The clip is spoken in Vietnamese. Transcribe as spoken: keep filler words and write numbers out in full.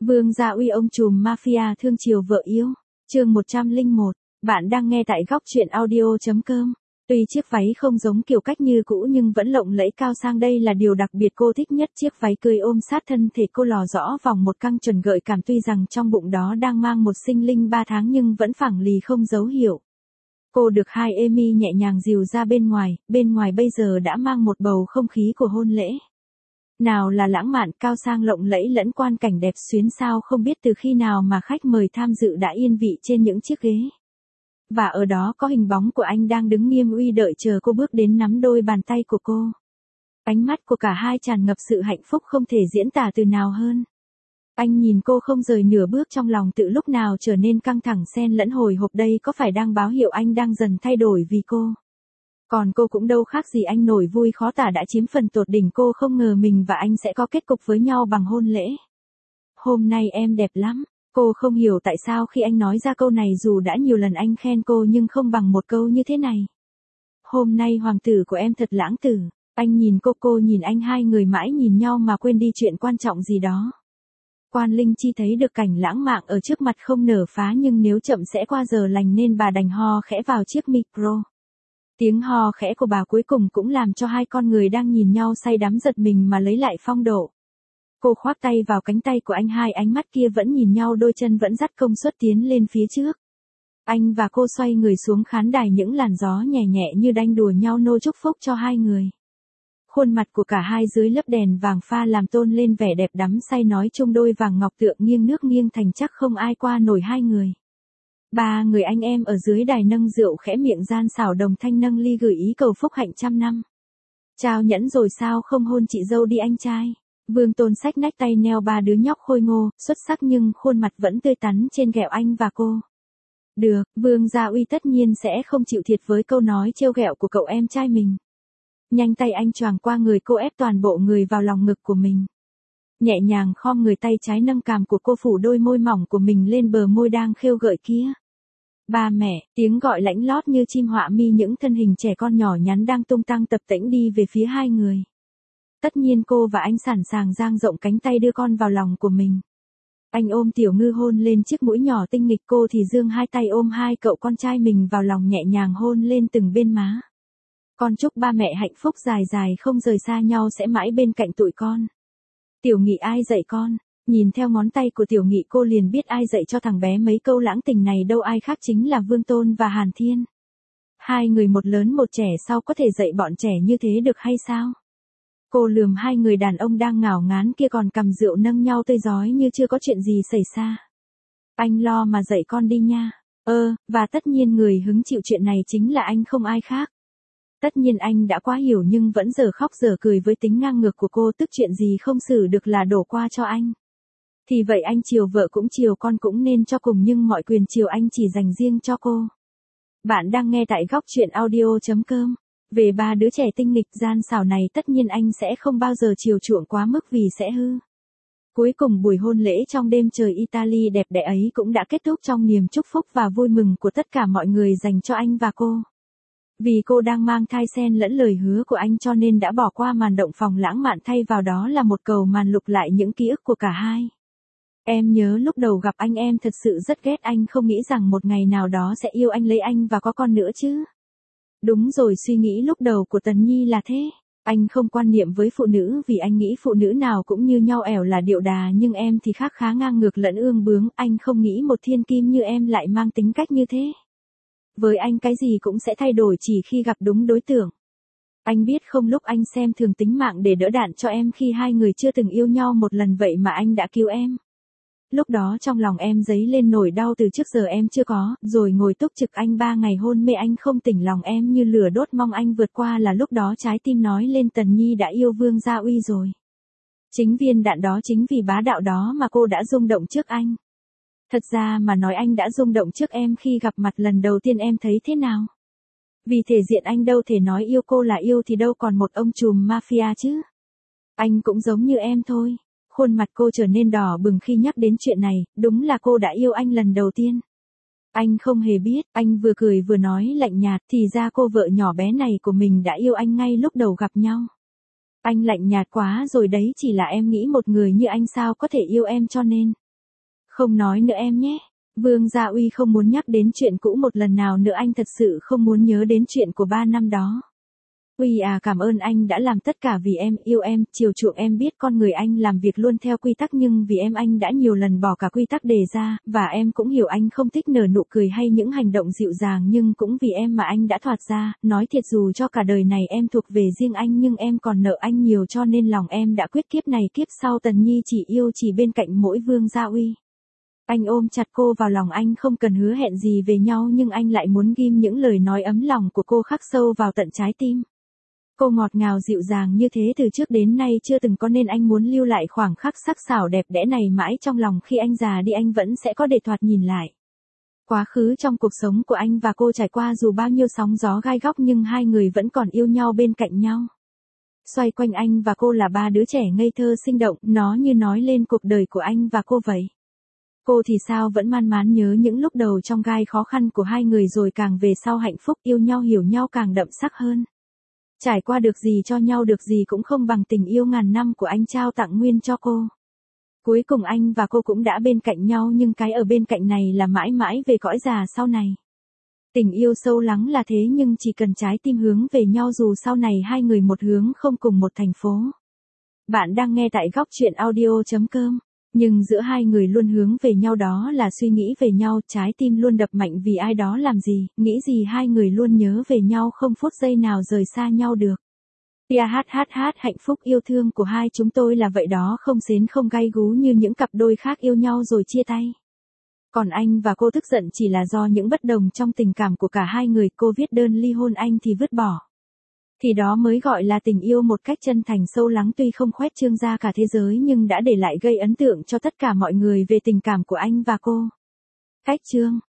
Vương Gia Uy ông trùm mafia thương chiều vợ yêu. Chương một trăm lẻ một. Bạn đang nghe tại góc truyện audio.com. Tuy chiếc váy không giống kiểu cách như cũ nhưng vẫn lộng lẫy cao sang, đây là điều đặc biệt cô thích nhất. Chiếc váy cưới ôm sát thân thể cô, lò rõ vòng một căng chuẩn gợi cảm, tuy rằng trong bụng đó đang mang một sinh linh ba tháng nhưng vẫn phẳng lì không dấu hiệu. Cô được hai Amy nhẹ nhàng dìu ra bên ngoài, bên ngoài bây giờ đã mang một bầu không khí của hôn lễ. Nào là lãng mạn, cao sang, lộng lẫy lẫn quan cảnh đẹp xuyến, sao không biết từ khi nào mà khách mời tham dự đã yên vị trên những chiếc ghế. Và ở đó có hình bóng của anh đang đứng nghiêm uy đợi chờ cô bước đến nắm đôi bàn tay của cô. Ánh mắt của cả hai tràn ngập sự hạnh phúc không thể diễn tả từ nào hơn. Anh nhìn cô không rời nửa bước, trong lòng tự lúc nào trở nên căng thẳng xen lẫn hồi hộp, đây có phải đang báo hiệu anh đang dần thay đổi vì cô. Còn cô cũng đâu khác gì anh, nổi vui khó tả đã chiếm phần tột đỉnh. Cô không ngờ mình và anh sẽ có kết cục với nhau bằng hôn lễ. Hôm nay em đẹp lắm. Cô không hiểu tại sao khi anh nói ra câu này, dù đã nhiều lần anh khen cô nhưng không bằng một câu như thế này. Hôm nay hoàng tử của em thật lãng tử. Anh nhìn cô, cô nhìn anh, hai người mãi nhìn nhau mà quên đi chuyện quan trọng gì đó. Quan Linh Chi thấy được cảnh lãng mạn ở trước mặt không nở phá, nhưng nếu chậm sẽ qua giờ lành nên bà đành ho khẽ vào chiếc micro. Tiếng ho khẽ của bà cuối cùng cũng làm cho hai con người đang nhìn nhau say đắm giật mình mà lấy lại phong độ. Cô khoác tay vào cánh tay của anh, hai ánh mắt kia vẫn nhìn nhau, đôi chân vẫn dắt công suất tiến lên phía trước. Anh và cô xoay người xuống khán đài, những làn gió nhẹ nhẹ như đanh đùa nhau nô chúc phúc cho hai người. Khuôn mặt của cả hai dưới lớp đèn vàng pha làm tôn lên vẻ đẹp đắm say, nói chung đôi vàng ngọc tượng nghiêng nước nghiêng thành, chắc không ai qua nổi hai người. Ba người anh em ở dưới đài nâng rượu khẽ miệng gian xảo, đồng thanh nâng ly gửi ý cầu phúc hạnh trăm năm. Trao nhẫn rồi sao không hôn chị dâu đi anh trai. Vương Tôn xách nách tay neo ba đứa nhóc khôi ngô, xuất sắc nhưng khuôn mặt vẫn tươi tắn trên ghẹo anh và cô. Được, Vương Gia Uy tất nhiên sẽ không chịu thiệt với câu nói trêu ghẹo của cậu em trai mình. Nhanh tay anh choàng qua người cô, ép toàn bộ người vào lòng ngực của mình. Nhẹ nhàng khom người, tay trái nâng cằm của cô, phủ đôi môi mỏng của mình lên bờ môi đang khêu gợi kia. Ba mẹ, tiếng gọi lãnh lót như chim họa mi, những thân hình trẻ con nhỏ nhắn đang tung tăng tập tễnh đi về phía hai người. Tất nhiên cô và anh sẵn sàng dang rộng cánh tay đưa con vào lòng của mình. Anh ôm Tiểu Ngư hôn lên chiếc mũi nhỏ tinh nghịch, cô thì giương hai tay ôm hai cậu con trai mình vào lòng, nhẹ nhàng hôn lên từng bên má. Con chúc ba mẹ hạnh phúc dài dài không rời xa nhau, sẽ mãi bên cạnh tụi con. Tiểu Nghị, ai dạy con? Nhìn theo ngón tay của Tiểu Nghị cô liền biết ai dạy cho thằng bé mấy câu lãng tình này, đâu ai khác chính là Vương Tôn và Hàn Thiên. Hai người một lớn một trẻ, sao có thể dạy bọn trẻ như thế được hay sao? Cô lườm hai người đàn ông đang ngảo ngán kia còn cầm rượu nâng nhau tươi rói như chưa có chuyện gì xảy ra. Anh lo mà dạy con đi nha. Ơ, và tất nhiên người hứng chịu chuyện này chính là anh, không ai khác. Tất nhiên anh đã quá hiểu nhưng vẫn giờ khóc giờ cười với tính ngang ngược của cô, tức chuyện gì không xử được là đổ qua cho anh. Thì vậy anh chiều vợ cũng chiều con cũng nên cho cùng, nhưng mọi quyền chiều anh chỉ dành riêng cho cô. Bạn đang nghe tại góc truyện audio.com. Về ba đứa trẻ tinh nghịch gian xảo này, tất nhiên anh sẽ không bao giờ chiều chuộng quá mức vì sẽ hư. Cuối cùng buổi hôn lễ trong đêm trời Italy đẹp đẽ ấy cũng đã kết thúc trong niềm chúc phúc và vui mừng của tất cả mọi người dành cho anh và cô. Vì cô đang mang thai xen lẫn lời hứa của anh cho nên đã bỏ qua màn động phòng lãng mạn, thay vào đó là một cầu màn lục lại những ký ức của cả hai. Em nhớ lúc đầu gặp anh em thật sự rất ghét anh, không nghĩ rằng một ngày nào đó sẽ yêu anh, lấy anh và có con nữa chứ. Đúng rồi, suy nghĩ lúc đầu của Tần Nhi là thế. Anh không quan niệm với phụ nữ vì anh nghĩ phụ nữ nào cũng như nhau, ẻo là điệu đà, nhưng em thì khác, khá ngang ngược lẫn ương bướng. Anh không nghĩ một thiên kim như em lại mang tính cách như thế. Với anh cái gì cũng sẽ thay đổi chỉ khi gặp đúng đối tượng. Anh biết không, lúc anh xem thường tính mạng để đỡ đạn cho em khi hai người chưa từng yêu nhau một lần, vậy mà anh đã cứu em. Lúc đó trong lòng em dấy lên nỗi đau từ trước giờ em chưa có, rồi ngồi túc trực anh ba ngày hôn mê anh không tỉnh, lòng em như lửa đốt mong anh vượt qua, là lúc đó trái tim nói lên Tần Nhi đã yêu Vương Gia Uy rồi. Chính viên đạn đó, chính vì bá đạo đó mà cô đã rung động trước anh. Thật ra mà nói, anh đã rung động trước em khi gặp mặt lần đầu tiên, em thấy thế nào? Vì thể diện anh đâu thể nói yêu cô là yêu thì đâu còn một ông trùm mafia chứ. Anh cũng giống như em thôi. Khuôn mặt cô trở nên đỏ bừng khi nhắc đến chuyện này, đúng là cô đã yêu anh lần đầu tiên. Anh không hề biết, anh vừa cười vừa nói lạnh nhạt, thì ra cô vợ nhỏ bé này của mình đã yêu anh ngay lúc đầu gặp nhau. Anh lạnh nhạt quá rồi đấy, chỉ là em nghĩ một người như anh sao có thể yêu em, cho nên Không nói nữa em nhé. Vương Gia Uy không muốn nhắc đến chuyện cũ một lần nào nữa, anh thật sự không muốn nhớ đến chuyện của ba năm đó. Uy à, cảm ơn anh đã làm tất cả vì em, yêu em, chiều chuộng em, biết con người anh làm việc luôn theo quy tắc nhưng vì em anh đã nhiều lần bỏ cả quy tắc đề ra, và em cũng hiểu anh không thích nở nụ cười hay những hành động dịu dàng nhưng cũng vì em mà anh đã thoạt ra, nói thiệt dù cho cả đời này em thuộc về riêng anh nhưng em còn nợ anh nhiều cho nên lòng em đã quyết kiếp này kiếp sau Tần Nhi chỉ yêu chỉ bên cạnh mỗi Vương Gia Uy. Anh ôm chặt cô vào lòng, anh không cần hứa hẹn gì về nhau nhưng anh lại muốn ghim những lời nói ấm lòng của cô khắc sâu vào tận trái tim. Cô ngọt ngào dịu dàng như thế từ trước đến nay chưa từng có nên anh muốn lưu lại khoảng khắc sắc sảo đẹp đẽ này mãi trong lòng, khi anh già đi anh vẫn sẽ có để thoạt nhìn lại. Quá khứ trong cuộc sống của anh và cô trải qua dù bao nhiêu sóng gió gai góc nhưng hai người vẫn còn yêu nhau bên cạnh nhau. Xoay quanh anh và cô là ba đứa trẻ ngây thơ sinh động, nó như nói lên cuộc đời của anh và cô vậy. Cô thì sao vẫn man mán nhớ những lúc đầu trong gai khó khăn của hai người rồi càng về sau hạnh phúc yêu nhau hiểu nhau càng đậm sắc hơn. Trải qua được gì cho nhau được gì cũng không bằng tình yêu ngàn năm của anh trao tặng nguyên cho cô. Cuối cùng anh và cô cũng đã bên cạnh nhau nhưng cái ở bên cạnh này là mãi mãi về cõi già sau này. Tình yêu sâu lắng là thế nhưng chỉ cần trái tim hướng về nhau dù sau này hai người một hướng không cùng một thành phố. Bạn đang nghe tại góc chuyện audio chấm com. Nhưng giữa hai người luôn hướng về nhau đó là suy nghĩ về nhau, trái tim luôn đập mạnh vì ai đó làm gì, nghĩ gì hai người luôn nhớ về nhau không phút giây nào rời xa nhau được. Tia hát hát hát hạnh phúc yêu thương của hai chúng tôi là vậy đó, không xến không gay gú như những cặp đôi khác yêu nhau rồi chia tay. Còn anh và cô tức giận chỉ là do những bất đồng trong tình cảm của cả hai người, cô viết đơn ly hôn anh thì vứt bỏ. Thì đó mới gọi là tình yêu một cách chân thành sâu lắng, tuy không khoét trương ra cả thế giới nhưng đã để lại gây ấn tượng cho tất cả mọi người về tình cảm của anh và cô. Cách chương